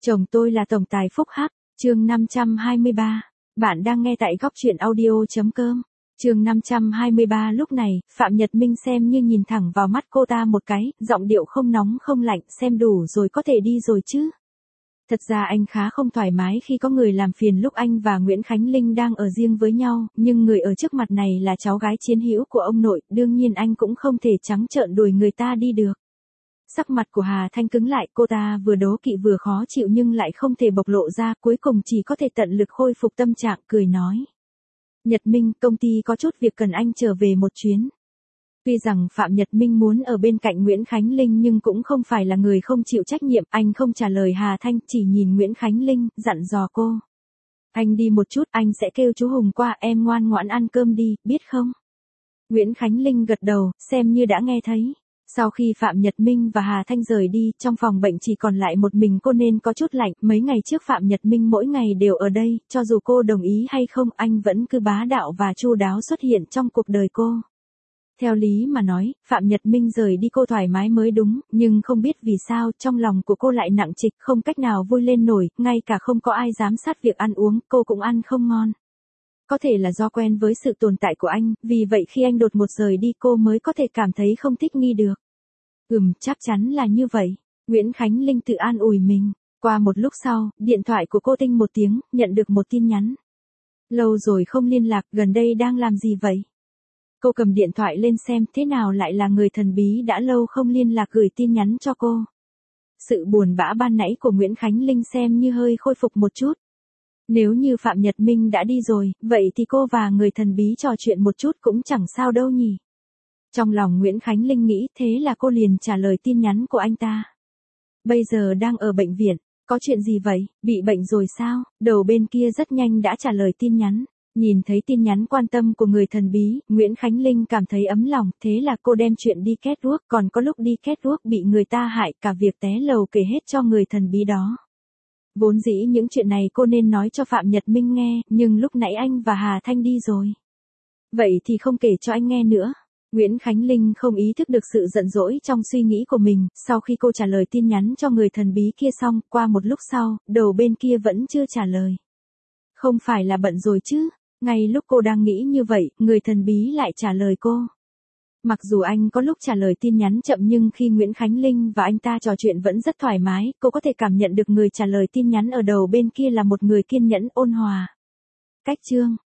Chồng tôi là tổng tài Phúc Hắc, chương 523. Bạn đang nghe tại góc truyện audio.com. Chương 523. Lúc này, Phạm Nhật Minh xem như nhìn thẳng vào mắt cô ta một cái, giọng điệu không nóng không lạnh, xem đủ rồi có thể đi rồi chứ. Thật ra anh khá không thoải mái khi có người làm phiền lúc anh và Nguyễn Khánh Linh đang ở riêng với nhau, nhưng người ở trước mặt này là cháu gái chiến hữu của ông nội, đương nhiên anh cũng không thể trắng trợn đuổi người ta đi được. Sắc mặt của Hà Thanh cứng lại, cô ta vừa đố kỵ vừa khó chịu nhưng lại không thể bộc lộ ra, cuối cùng chỉ có thể tận lực khôi phục tâm trạng, cười nói. Nhật Minh, công ty có chút việc cần anh trở về một chuyến. Tuy rằng Phạm Nhật Minh muốn ở bên cạnh Nguyễn Khánh Linh nhưng cũng không phải là người không chịu trách nhiệm, anh không trả lời Hà Thanh, chỉ nhìn Nguyễn Khánh Linh, dặn dò cô. Anh đi một chút, anh sẽ kêu chú Hùng qua, em ngoan ngoãn ăn cơm đi, biết không? Nguyễn Khánh Linh gật đầu, xem như đã nghe thấy. Sau khi Phạm Nhật Minh và Hà Thanh rời đi, trong phòng bệnh chỉ còn lại một mình cô nên có chút lạnh, mấy ngày trước Phạm Nhật Minh mỗi ngày đều ở đây, cho dù cô đồng ý hay không, anh vẫn cứ bá đạo và chu đáo xuất hiện trong cuộc đời cô. Theo lý mà nói, Phạm Nhật Minh rời đi cô thoải mái mới đúng, nhưng không biết vì sao trong lòng của cô lại nặng trịch, không cách nào vui lên nổi, ngay cả không có ai giám sát việc ăn uống, cô cũng ăn không ngon. Có thể là do quen với sự tồn tại của anh, vì vậy khi anh đột ngột rời đi cô mới có thể cảm thấy không thích nghi được. Chắc chắn là như vậy. Nguyễn Khánh Linh tự an ủi mình. Qua một lúc sau, điện thoại của cô tinh một tiếng, nhận được một tin nhắn. Lâu rồi không liên lạc, gần đây đang làm gì vậy? Cô cầm điện thoại lên xem, thế nào lại là người thần bí đã lâu không liên lạc gửi tin nhắn cho cô. Sự buồn bã ban nãy của Nguyễn Khánh Linh xem như hơi khôi phục một chút. Nếu như Phạm Nhật Minh đã đi rồi, vậy thì cô và người thần bí trò chuyện một chút cũng chẳng sao đâu nhỉ. Trong lòng Nguyễn Khánh Linh nghĩ, thế là cô liền trả lời tin nhắn của anh ta. Bây giờ đang ở bệnh viện, có chuyện gì vậy, bị bệnh rồi sao? Đầu bên kia rất nhanh đã trả lời tin nhắn. Nhìn thấy tin nhắn quan tâm của người thần bí, Nguyễn Khánh Linh cảm thấy ấm lòng, thế là cô đem chuyện đi catwalk, còn có lúc đi catwalk bị người ta hại, cả việc té lầu kể hết cho người thần bí đó. Vốn dĩ những chuyện này cô nên nói cho Phạm Nhật Minh nghe, nhưng lúc nãy anh và Hà Thanh đi rồi. Vậy thì không kể cho anh nghe nữa. Nguyễn Khánh Linh không ý thức được sự giận dỗi trong suy nghĩ của mình, sau khi cô trả lời tin nhắn cho người thần bí kia xong, qua một lúc sau, đầu bên kia vẫn chưa trả lời. Không phải là bận rồi chứ? Ngay lúc cô đang nghĩ như vậy, người thần bí lại trả lời cô. Mặc dù anh có lúc trả lời tin nhắn chậm nhưng khi Nguyễn Khánh Linh và anh ta trò chuyện vẫn rất thoải mái, cô có thể cảm nhận được người trả lời tin nhắn ở đầu bên kia là một người kiên nhẫn ôn hòa. Cách chương